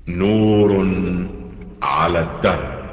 نور على الدرب.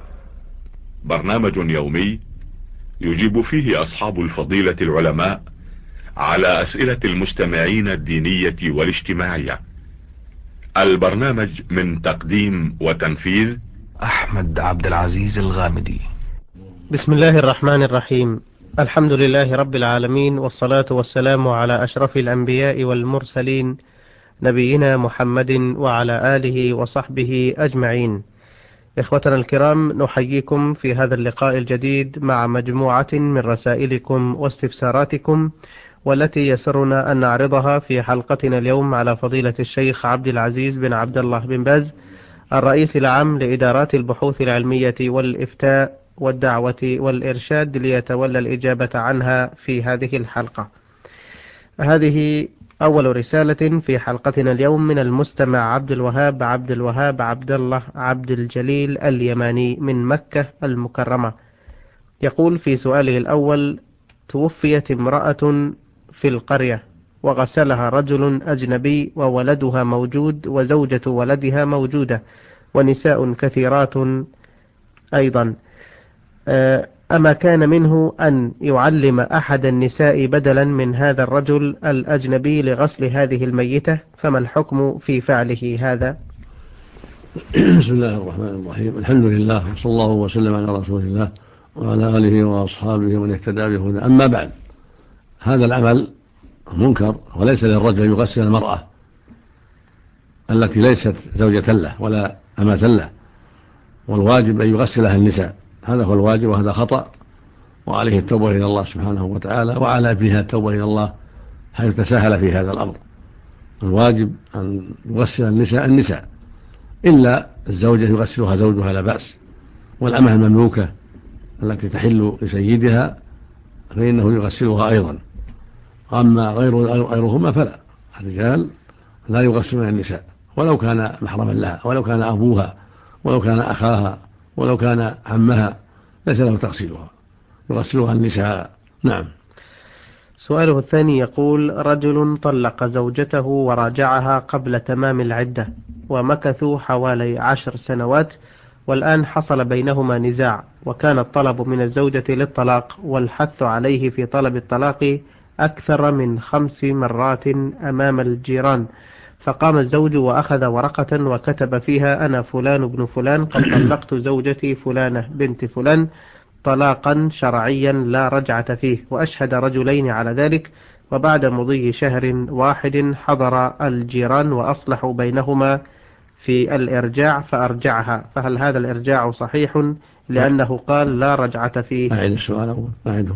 برنامج يومي يجيب فيه أصحاب الفضيلة العلماء على أسئلة المستمعين الدينية والاجتماعية. البرنامج من تقديم وتنفيذ أحمد عبد العزيز الغامدي. بسم الله الرحمن الرحيم. الحمد لله رب العالمين، والصلاة والسلام على أشرف الأنبياء والمرسلين، نبينا محمد وعلى آله وصحبه أجمعين. إخوتنا الكرام، نحييكم في هذا اللقاء الجديد مع مجموعة من رسائلكم واستفساراتكم، والتي يسرنا أن نعرضها في حلقتنا اليوم على فضيلة الشيخ عبد العزيز بن عبد الله بن باز، الرئيس العام لإدارات البحوث العلمية والإفتاء والدعوة والإرشاد، ليتولى الإجابة عنها في هذه الحلقة. هذه أول رسالة في حلقتنا اليوم من المستمع عبد الوهاب عبد الله عبد الجليل اليماني من مكة المكرمة. يقول في سؤاله الأول: توفيت امرأة في القرية وغسلها رجل أجنبي وولدها موجود وزوجة ولدها موجودة ونساء كثيرات أيضا، أما كان منه أن يعلم أحد النساء بدلا من هذا الرجل الأجنبي لغسل هذه الميتة؟ فما الحكم في فعله هذا؟ بسم الله الرحمن الرحيم. الحمد لله، وصلى الله وسلم على رسول الله وعلى آله وأصحابه ومن اهتدى بهداه. أما بعد، هذا العمل منكر، وليس للرجل أن يغسل المرأة التي ليست زوجة له ولا أمة له، والواجب أن يغسلها النساء. هذا هو الواجب، وهذا خطأ، وعليه التوبة إلى الله سبحانه وتعالى، وعلى ابنها التوبة إلى الله حيث تساهل في هذا الأمر. الواجب أن يغسل النساء إلا الزوجة يغسلها زوجها لا بأس، والأمة المملوكة التي تحل لسيدها فإنه يغسلها أيضا. أما غيرهما فلا، الرجال لا يغسلون النساء ولو كان محرما لها، ولو كان أبوها، ولو كان أخاها، ولو كان عمها، ليس له تغسيلها، يغسلها النساء. نعم. سؤاله الثاني يقول: رجل طلق زوجته وراجعها قبل تمام العدة، ومكثوا حوالي 10 سنوات، والآن حصل بينهما نزاع، وكان الطلب من الزوجة للطلاق والحث عليه في طلب الطلاق أكثر من 5 مرات أمام الجيران، فقام الزوج وأخذ ورقة وكتب فيها: أنا فلان بن فلان قد طلقت زوجتي فلانة بنت فلان طلاقا شرعيا لا رجعة فيه، وأشهد رجلين على ذلك. وبعد مضي شهر واحد حضر الجيران وأصلحوا بينهما في الإرجاع فأرجعها، فهل هذا الإرجاع صحيح لأنه قال لا رجعة فيه؟ أعيد السؤال أول. أعيده.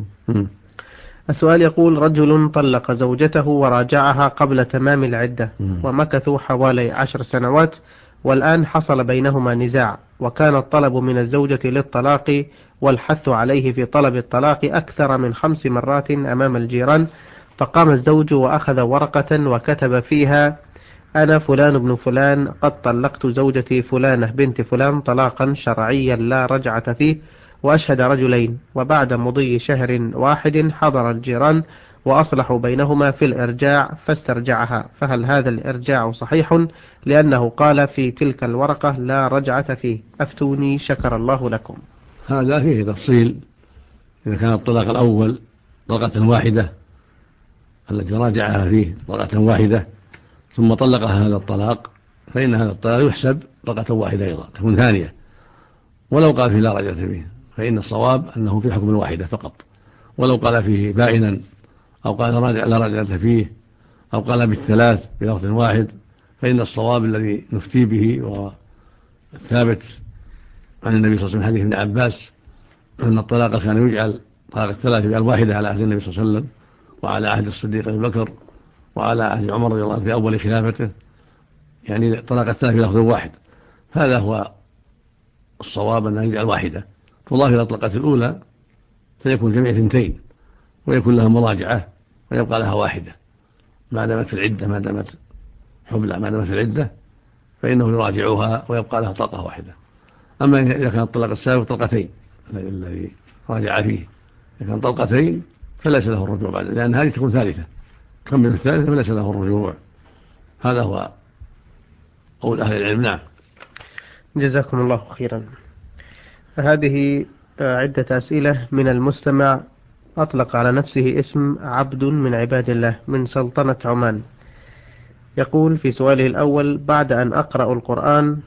السؤال يقول: رجل طلق زوجته وراجعها قبل تمام العدة، ومكثوا حوالي 10 سنوات، والآن حصل بينهما نزاع، وكان الطلب من الزوجة للطلاق والحث عليه في طلب الطلاق أكثر من 5 مرات أمام الجيران، فقام الزوج وأخذ ورقة وكتب فيها: أنا فلان بن فلان قد طلقت زوجتي فلانة بنت فلان طلاقا شرعيا لا رجعة فيه، وأشهد رجلين. وبعد مضي شهر واحد حضر الجيران وأصلحوا بينهما في الإرجاع فاسترجعها، فهل هذا الإرجاع صحيح لأنه قال في تلك الورقة لا رجعة فيه؟ أفتوني شكر الله لكم. هذا فيه تفصيل. إذا كان الطلاق الأول طلقة واحدة التي راجعها فيه طلقة واحدة ثم طلقها هذا الطلاق، فإن هذا الطلاق يحسب طلقة واحدة أيضا، تكون ثانية. ولو قال فيه لا رجعة فيه فإن الصواب أنه في حكم الواحدة فقط. ولو قال فيه بائنا، أو قال لا رجعة فيه، أو قال بالثلاث بلفظ واحد، فإن الصواب الذي نفتي به والثابت عن النبي صلى الله عليه وسلم حديث ابن عباس أن الطلاق كان يجعل طلاق الثلاث يجعل واحدة على عهد النبي صلى الله عليه وسلم، وعلى عهد الصديق أبي بكر، وعلى عهد عمر رضي الله عنه في أول خلافته، يعني طلاق الثلاث بلفظ واحد. هذا هو الصواب، أن يجعل واحدة تضاف إلى الطلقة الأولى فيكون جميع 2، ويكون لها مراجعة ويبقى لها واحدة ما دامت في العدة، ما دامت حبلى، ما دامت في العدة فإنه يراجعها ويبقى لها طلقة واحدة. أما إذا كان الطلاق السابق طلقتين الذي راجع فيه، إذا كان طلقتين فليس له الرجوع بعد، لأن هذه تكون ثالثة، كمل الثالثة فليس له الرجوع. هذا هو قول أهل العلم. نعم. جزاكم الله خيرا. هذه عدة أسئلة من المستمع أطلق على نفسه اسم عبد من عباد الله من سلطنة عمان. يقول في سؤاله الأول: بعد أن أقرأ القرآن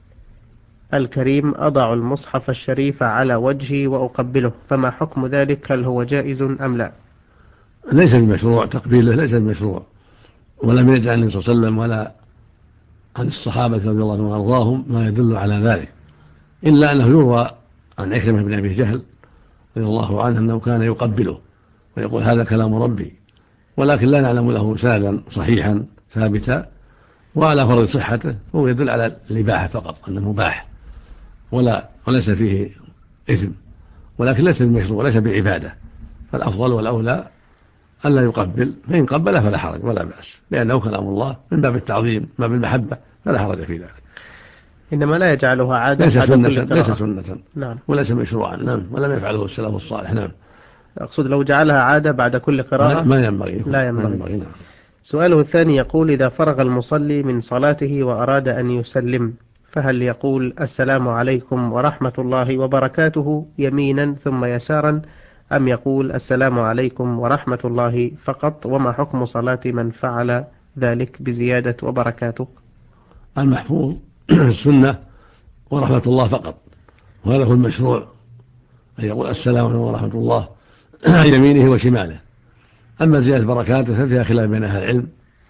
الكريم أضع المصحف الشريف على وجهي وأقبله، فما حكم ذلك؟ هل هو جائز أم لا؟ ليس بمشروع تقبيله، ليس بمشروع، ولم يرد عن النبي صلى الله عليه وسلم ولا عن الصحابة رضي الله عنهم وأرضاهم ما يدل على ذلك، إلا أنه يروى عن عكرمة بن أبي جهل رضي الله عنه أنه كان يقبله ويقول هذا كلام ربي، ولكن لا نعلم له سندا صحيحا ثابتا، وعلى فرض صحته هو يدل على الإباحة فقط، أنه مباح وليس فيه إثم، ولكن ليس بمشروع وليس بعبادة. فالأفضل والأولى ألا يقبل، فإن قبله فلا حرج ولا بأس، لأنه كلام الله من باب التعظيم من باب المحبة، فلا حرج في ذلك. إنما لا يجعلها عادة، ليس سنة نعم، وليس مشروعا. نعم. ولم يفعله السلف الصالح. نعم. أقصد لو جعلها عادة بعد كل قراءة ما ينبغي. لا ينبغي. نعم. سؤاله الثاني يقول: إذا فرغ المصلي من صلاته وأراد أن يسلم، فهل يقول السلام عليكم ورحمة الله وبركاته يمينا ثم يسارا، أم يقول السلام عليكم ورحمة الله فقط؟ وما حكم صلاة من فعل ذلك بزيادة وبركاته؟ المحفوظ السنة ورحمة الله فقط، وهذا هو المشروع، أن يقول السلام عليكم ورحمة الله عن يمينه وشماله. أما زيادة بركاته ففيها خلاف بين أهل العلم،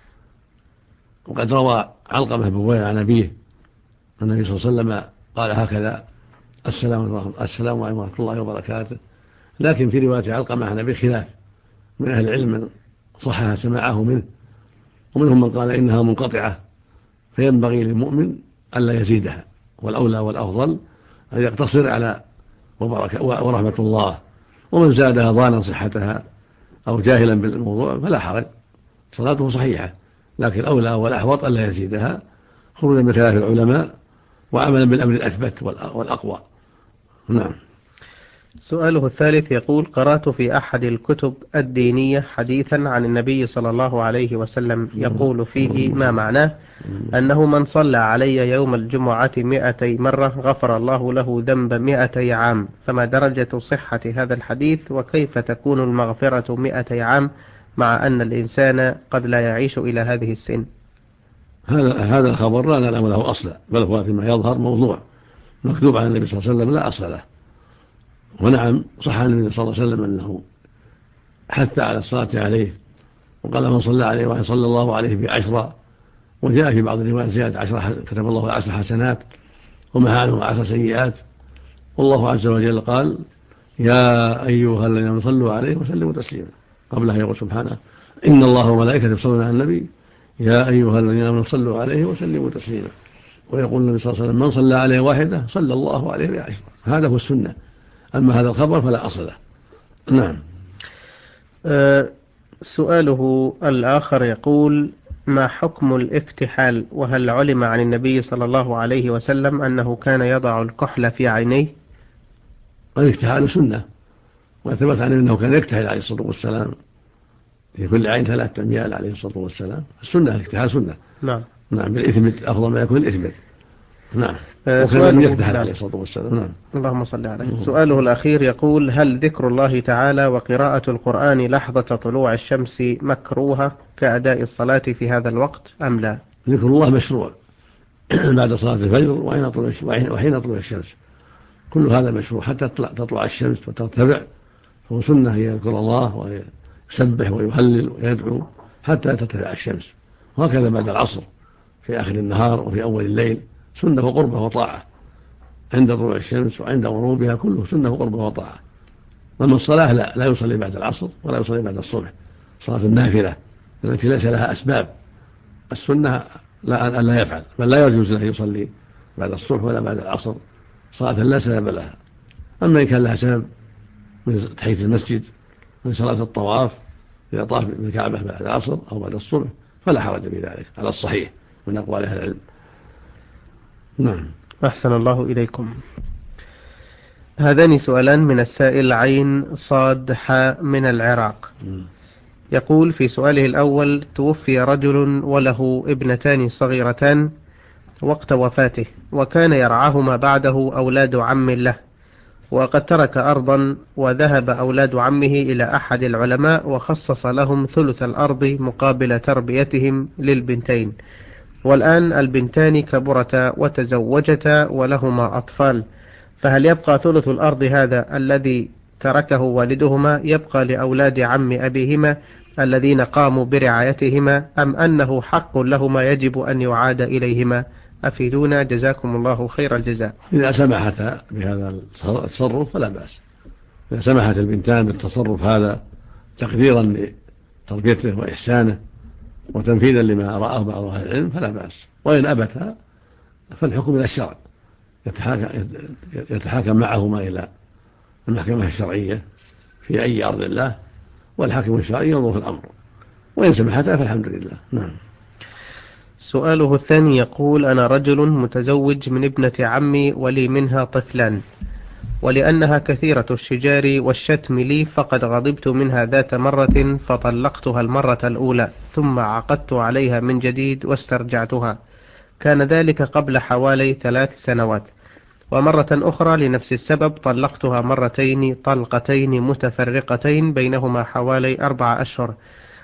وقد روى علقمة بن وائل عن أبيه النبي صلى الله عليه وسلم قال هكذا: السلام عليكم ورحمة الله وبركاته. لكن في رواية علقمة عن أبيه خلاف من أهل العلم، من صحها سماعه منه، ومنهم من قال إنها منقطعة، فينبغي للمؤمن ألا يزيدها، والأولى والأفضل أن يقتصر على ورحمة الله، ومن زادها ظانا صحتها أو جاهلا بالموضوع فلا حرج، صلاته صحيحة، لكن الأولى والأحوط ألا يزيدها، خروجا من خلاف العلماء وعملا بالأمر الأثبت والأقوى. نعم. سؤاله الثالث يقول: قرأت في أحد الكتب الدينية حديثا عن النبي صلى الله عليه وسلم يقول فيه ما معناه أنه من صلى علي يوم الجمعة 200 مرة غفر الله له ذنب 200 عام، فما درجة صحة هذا الحديث؟ وكيف تكون المغفرة 200 عام مع أن الإنسان قد لا يعيش إلى هذه السن؟ هذا الخبر لا نعلم له أصلا، بل هو فيما يظهر موضوع مكتوب عن النبي صلى الله عليه وسلم لا أصل له. ونعم صح عن النبي صلى الله عليه وسلم أنه حث على الصلاة عليه، وقال من صلى عليه وإن صلى الله عليه ب10، وجاء في بعض الروايات زيادة 10 كتب الله 10 حسنات ومحى عنه 10 سيئات. والله عز وجل قال: يا أيها الذين صلوا عليه وسلموا تسليما، قبلها يقول سبحانه: إن الله وملائكته يصلون على النبي يا أيها الذين آمنوا صلوا عليه وسلموا تسليما. ويقول النبي صلى الله عليه وسلم: من صلى عليه واحدة صلى الله عليه ب10. هذا هو السنة، أما هذا الخبر فلا أصل له. نعم. سؤاله الآخر يقول: ما حكم الاكتحال؟ وهل علم عن النبي صلى الله عليه وسلم أنه كان يضع الكحل في عينيه؟ الاكتحال سنة، وثبت عنه أنه كان يكتحل عليه الصلاة والسلام في كل عين 3 أميال عليه الصلاة والسلام. السنة الاكتحال سنة. نعم. نعم، بالإثبت أفضل ما يكون الإثبت. نعم. سؤاله يكتحل عليه الصلاة والسلام. نعم. اللهم صل عليه. سؤاله الأخير يقول: هل ذكر الله تعالى وقراءة القرآن لحظة طلوع الشمس مكروهة كأداء الصلاة في هذا الوقت أم لا؟ ذكر الله مشروع بعد صلاة الفجر وحين طلوع الشمس، كل هذا مشروع حتى تطلع الشمس وترتفع، فهو سنة يذكر الله ويسبح ويهلل ويدعو حتى ترتفع الشمس، وهكذا بعد العصر في آخر النهار وفي أول الليل سنة وقربة وطاعة، عند طلوع الشمس وعند غروبها كله سنة وقربة وطاعة. أما الصلاة لا يصلي بعد العصر ولا يصلي بعد الصبح، صلاة النافلة التي ليس لها أسباب. السنة لا يفعل، بل لا يجوز له يصلي بعد الصبح ولا بعد العصر صلاة لا سبب لها. أما إن كان لها سبب من تحية المسجد، من صلاة الطواف إذا طاف بالكعبة بعد العصر أو بعد الصبح، فلا حرج في ذلك على الصحيح من أقوال أهل العلم. نعم. أحسن الله إليكم. هذان سؤالان من السائل عين صاد حاء من العراق. يقول في سؤاله الأول: توفي رجل وله ابنتان صغيرتان، وقت وفاته، وكان يرعاهما بعده أولاد عم له، وقد ترك أرضا وذهب أولاد عمه إلى أحد العلماء وخصص لهم ثلث الأرض مقابل تربيتهم للبنتين، والآن البنتان كبرتا وتزوجتا ولهما أطفال، فهل يبقى ثلث الأرض هذا الذي تركه والدهما يبقى لأولاد عم أبيهما الذين قاموا برعايتهما، أم أنه حق لهما يجب أن يعاد إليهما؟ أفيدونا جزاكم الله خير الجزاء. إذا سمحت بهذا التصرف فلا بأس، إذا سمحت البنتان بالتصرف هذا تقديرا لتربيته وإحسانه وتنفيذا لما رآه بعض أهل العلم فلا بأس، وإن أبتا فالحكم إلى الشرع، يتحاكم معهما إلى المحكمة الشرعية في أي أرض الله، والحاكم الشرعي ينظر في الأمر، وإن سمحتها فالحمد لله. نعم. سؤاله الثاني يقول: أنا رجل متزوج من ابنة عمي ولي منها طفلان، ولأنها كثيرة الشجار والشتم لي فقد غضبت منها ذات مرة فطلقتها المرة الأولى، ثم عقدت عليها من جديد واسترجعتها، كان ذلك قبل حوالي 3 سنوات، ومرة أخرى لنفس السبب طلقتها مرتين طلقتين متفرقتين بينهما حوالي 4 أشهر،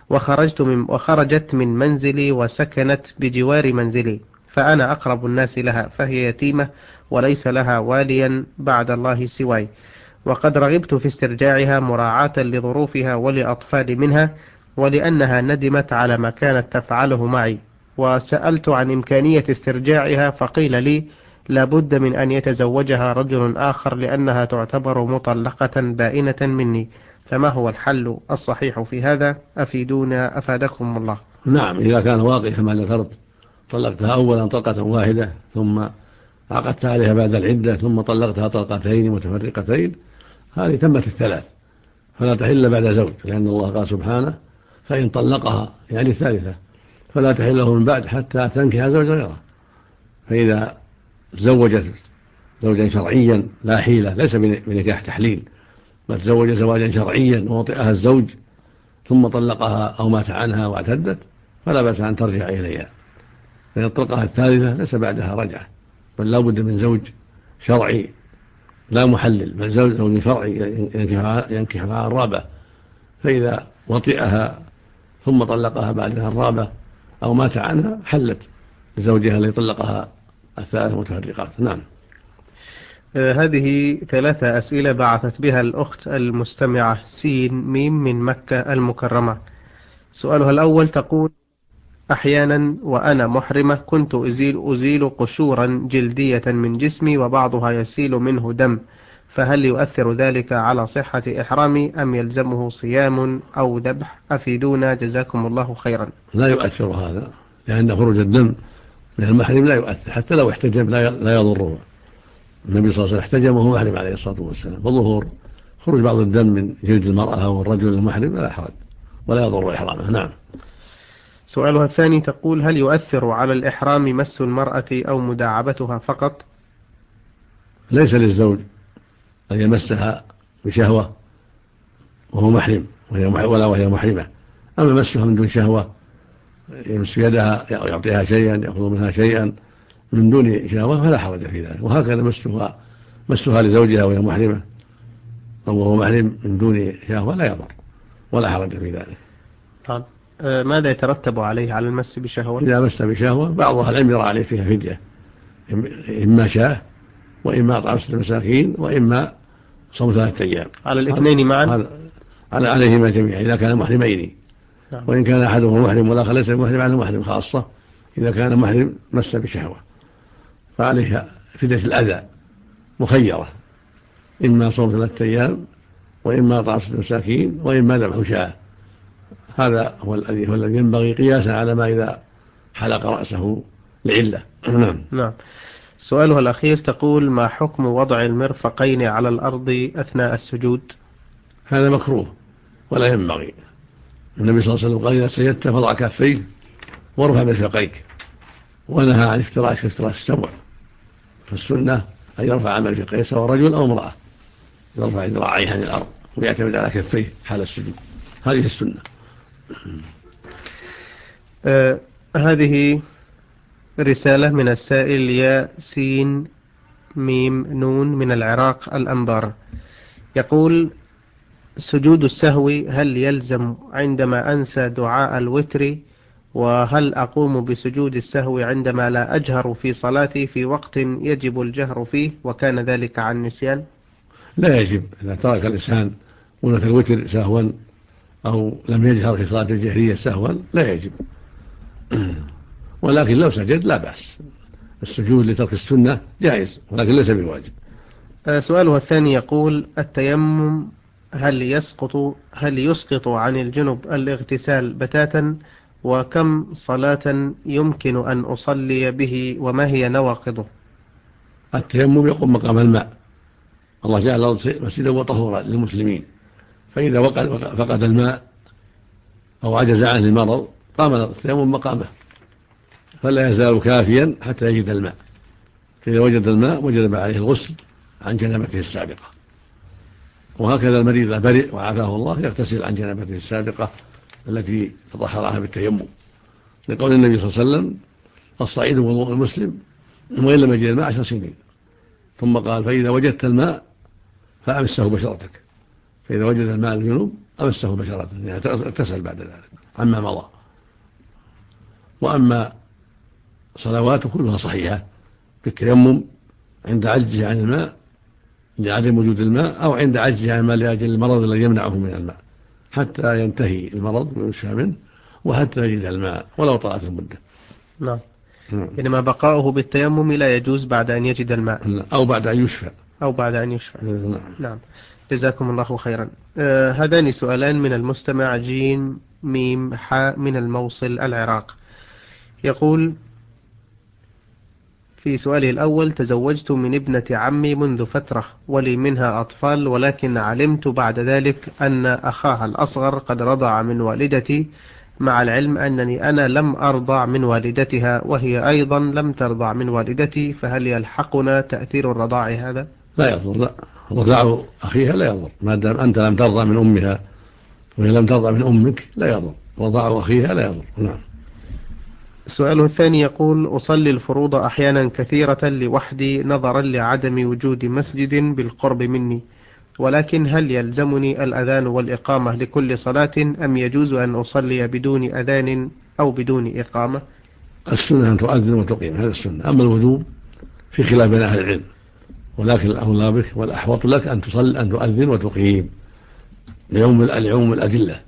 وخرجت من منزلي وسكنت بجوار منزلي، فأنا أقرب الناس لها، فهي يتيمة وليس لها واليا بعد الله سواي، وقد رغبت في استرجاعها مراعاة لظروفها ولأطفال منها، ولأنها ندمت على ما كانت تفعله معي، وسألت عن إمكانية استرجاعها فقيل لي لابد من أن يتزوجها رجل آخر لأنها تعتبر مطلقة بائنة مني، فما هو الحل الصحيح في هذا؟ أفيدونا أفادكم الله. نعم، إذا كان واقع كما ذكرت طلقتها أولا طلقة واحدة ثم عقدت عليها بعد العدة ثم طلقتها طلقتين متفرقتين، هذه تمت ال3 فلا تحل بعد زوج، لأن الله قال سبحانه: فإن طلقها يعني الثالثة فلا تحل له من بعد حتى تنكح زوجا غيره. فإذا تزوجت زوجا شرعيا لا حيلة، ليس بنكاح تحليل، بل تزوج زواجا شرعيا ووطئها الزوج ثم طلقها أو مات عنها واعتدت، فلا بأس أن ترجع إليها، فإن طلقها الثالثة ليس بعدها رجعة، بل لا بد من زوج شرعي لا محلل، بل زوج شرعي ينكحها الرابع، فإذا وطئها ثم طلقها بعدها الرابع أو مات عنها حلت لزوجها الذي طلقها ال3 متفرقات. نعم. هذه 3 أسئلة بعثت بها الأخت المستمعة سين ميم من مكة المكرمة. سؤالها الأول تقول: أحيانا وأنا محرمة كنت أزيل قشورا جلدية من جسمي وبعضها يسيل منه دم، فهل يؤثر ذلك على صحة إحرامي أم يلزمه صيام أو ذبح؟ أفيدونا جزاكم الله خيرا. لا يؤثر هذا، لأن خروج الدم من المحرم لا يؤثر، حتى لو احتجم لا يضره. النبي صلى الله عليه وسلم احتجم وهو محرم عليه الصلاة والسلام، فظهور خروج بعض الدم من جلد المرأة والرجل المحرم لا حرج ولا يضر إحرامه. نعم. سؤالها الثاني تقول: هل يؤثر على الإحرام مس المرأة أو مداعبتها فقط؟ ليس للزوج أن يمسها بشهوة وهو محرم وهي محرمة، أما مسها من دون شهوة، يمس يدها يعطيها شيئا يأخذ منها شيئا من دون شهوة فلا حرج في ذلك، وهكذا مسها لزوجها وهي محرمة أو وهو محرم من دون شهوة لا يضر ولا حرج في ذلك. طيب، ماذا يترتب عليه على المس بشهوة؟ إذا مس بشهوة بعض أهل العلم يرى عليه فيها فدية، إما شاه وإما إطعام 6 مساكين وإما صوم 3 أيام، على الاثنين معا، عليهما جميعا إذا كان محرمين. نعم. وإن كان أحدهما محرم والآخر ليس محرم على محرم خاصة، إذا كان محرم مس بشهوة فعليها فدية الأذى مخيرة، إما صوم 3 أيام وإما إطعام 6 مساكين وإما ذبح شاة. هذا هو الذي ينبغي قياسا على ما إذا حلق رأسه لعلة. نعم. سؤالها الأخير تقول: ما حكم وضع المرفقين على الأرض أثناء السجود؟ هذا مكروه ولا ينبغي. النبي صلى الله عليه وسلم قال: إذا سجدت فضع كفيك وارفع مرفقيك، ونهى عن افتراش السبع، فالسنة أن يرفع مرفقيه سواء رجل أو امرأة، يرفع ذراعيه عن الأرض ويعتمد على كفيه حال السجود، هذه السنة. هذه رسالة من السائل ياسين ميم نون من العراق الأنبار، يقول: سجود السهو هل يلزم عندما أنسى دعاء الوتر؟ وهل أقوم بسجود السهو عندما لا أجهر في صلاتي في وقت يجب الجهر فيه وكان ذلك عن نسيان؟ لا يجب. إذا ترك الإنسان قنوة الوتر سهوا أو لم يجهر في صلاة الجهرية سهوا لا يجب. ولكن لو سجد لا بأس، السجود لترك السنة جائز ولكن ليس بواجب. سؤاله الثاني يقول: التيمم هل يسقط عن الجنب الاغتسال بتاتا؟ وكم صلاة يمكن أن أصلي به وما هي نواقضه؟ التيمم يقوم مقام الماء. الله جعل الأرض مسجدا وطهورا للمسلمين، فإذا فقد الماء أو عجز عنه المرض قام التيمم مقامه، فلا يزال كافيا حتى يجد الماء. فإذا وجد الماء وجب عليه الغسل عن جنابته السابقة. وهكذا المريض برئ وعافاه الله يغتسل عن جنابته السابقة التي تطهرها بالتيمم، لقول النبي صلى الله عليه وسلم: الصعيد وضوء المسلم وإن لم يجد الماء 10 سنين. ثم قال: فإذا وجدت الماء فأمسه بشرتك. فإذا وجد الماء الجنوب أمسه بشرته، يعني اغتسل بعد ذلك عما مضى. وأما صلواته كلها صحيحة بالتيمم عند عجزه عن الماء لعدم وجود الماء، أو عند عجزه عن الماء لأجل المرض الذي يمنعه من الماء حتى ينتهي المرض ويشفى منه وحتى يجد الماء ولو طالت المدة. نعم. إنما بقاؤه بالتيمم لا يجوز بعد أن يجد الماء أو بعد أن يشفى. نعم. جزاكم الله خيرا. هذان سؤالان من المستمع جيم ميم حاء من الموصل العراق، يقول في سؤاله الأول: تزوجت من ابنة عمي منذ فترة ولي منها أطفال، ولكن علمت بعد ذلك أن أخاها الأصغر قد رضع من والدتي، مع العلم أنني أنا لم أرضع من والدتها وهي أيضا لم ترضع من والدتي، فهل يلحقنا تأثير الرضاع هذا؟ لا يضر. لا، رضاع أخيها لا يضر ما دام أنت لم ترضع من أمها وهي لم ترضع من أمك، لا يضر. رضاع أخيها لا يضر. نعم. سؤاله الثاني يقول: أصلي الفروض أحيانا كثيرة لوحدي نظرا لعدم وجود مسجد بالقرب مني، ولكن هل يلزمني الأذان والإقامة لكل صلاة أم يجوز أن أصلي بدون أذان أو بدون إقامة؟ السنة أن تؤذن وتقيم، هذا السنة. أما الوجوب في خلاف بين أهل العلم، ولكن الأولى بك والأحوط لك أن تؤذن وتقيم لعموم الأدلة،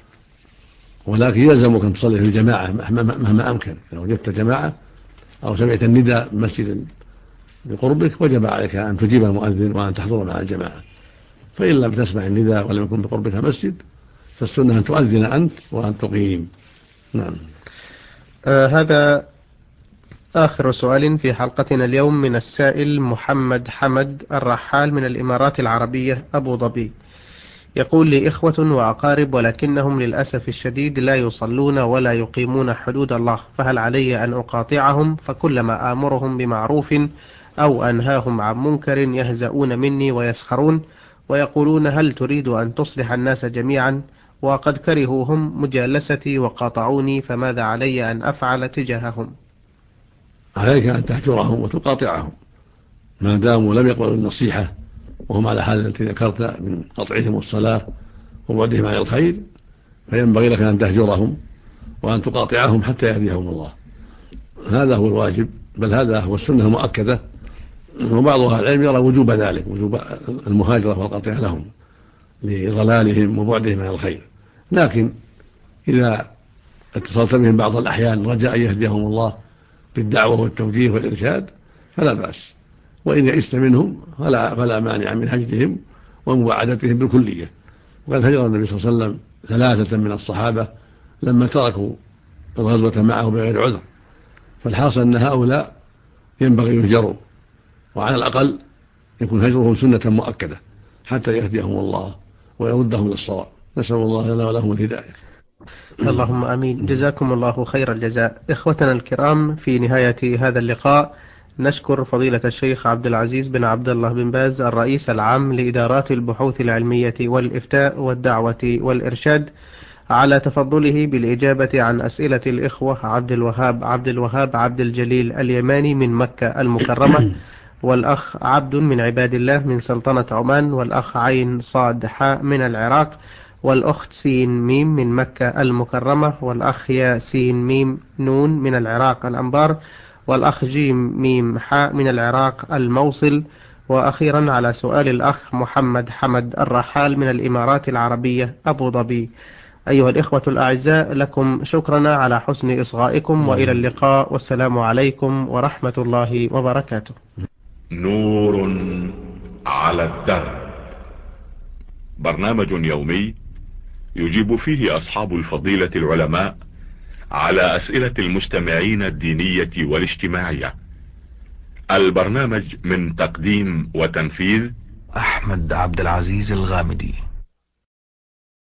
ولكن يلزمك أن تصلي في الجماعة مهما أمكن. لو وجدت جماعة أو سمعت النداء مسجد بقربك وجب عليك أن تجيب المؤذن وأن تحضر مع الجماعة. فإن لم تسمع النداء ولم يكن بقربك مسجد فالسنة أن تؤذن أنت وأن تقيم. نعم. هذا آخر سؤال في حلقتنا اليوم من السائل محمد حمد الرحال من الإمارات العربية أبو ظبي، يقول: لي إخوة وأقارب ولكنهم للأسف الشديد لا يصلون ولا يقيمون حدود الله، فهل علي أن أقاطعهم؟ فكلما آمرهم بمعروف أو أنهاهم عن منكر يهزؤون مني ويسخرون ويقولون: هل تريد أن تصلح الناس جميعا؟ وقد كرهوا هم مجالستي وقاطعوني، فماذا علي أن أفعل تجاههم؟ عليك أن تحجرهم وتقاطعهم ما داموا لم يقبلوا النصيحة وهم على حال التي ذكرت من قطعهم الصلاة وبعدهم عن الخير، فينبغي لك أن تهجرهم وأن تقاطعهم حتى يهديهم الله. هذا هو الواجب، بل هذا هو السنة المؤكدة. وبعض أهل العلم يرى وجوب ذلك، وجوب المهاجرة والقطع لهم لضلالهم وبعدهم عن الخير. لكن إذا اتصلت بهم بعض الأحيان رجاء يهديهم الله بالدعوة والتوجيه والإرشاد فلا بأس، وإن يئست منهم فلا مانع من هجرهم ومباعدتهم بالكلية. وقد هجر النبي صلى الله عليه وسلم 3 من الصحابة لما تركوا الغزوة معه بغير عذر، فالحاصل أن هؤلاء ينبغي يهجروا، وعلى الأقل يكون هجرهم سنة مؤكدة حتى يهديهم الله ويردهم للصواب. نسأل الله لنا ولهم الهداية. اللهم آمين. جزاكم الله خير الجزاء. إخوتنا الكرام، في نهاية هذا اللقاء نشكر فضيلة الشيخ عبد العزيز بن عبد الله بن باز الرئيس العام لإدارات البحوث العلمية والإفتاء والدعوة والإرشاد على تفضله بالإجابة عن أسئلة الإخوة عبد الوهاب عبد الجليل اليماني من مكة المكرمة، والأخ عبد من عباد الله من سلطنة عمان، والأخ عين صاد حاء من العراق، والأخت سين ميم من مكة المكرمة، والأخ يا سين ميم نون من العراق الأنبار، والأخ جيم ميم حاء من العراق الموصل. وأخيرا على سؤال الأخ محمد حمد الرحال من الإمارات العربية أبو ظبي. أيها الإخوة الأعزاء، لكم شكرنا على حسن إصغائكم، وإلى اللقاء، والسلام عليكم ورحمة الله وبركاته. نور على الدرب، برنامج يومي يجيب فيه أصحاب الفضيلة العلماء على أسئلة المستمعين الدينية والاجتماعية. البرنامج من تقديم وتنفيذ أحمد عبد العزيز الغامدي.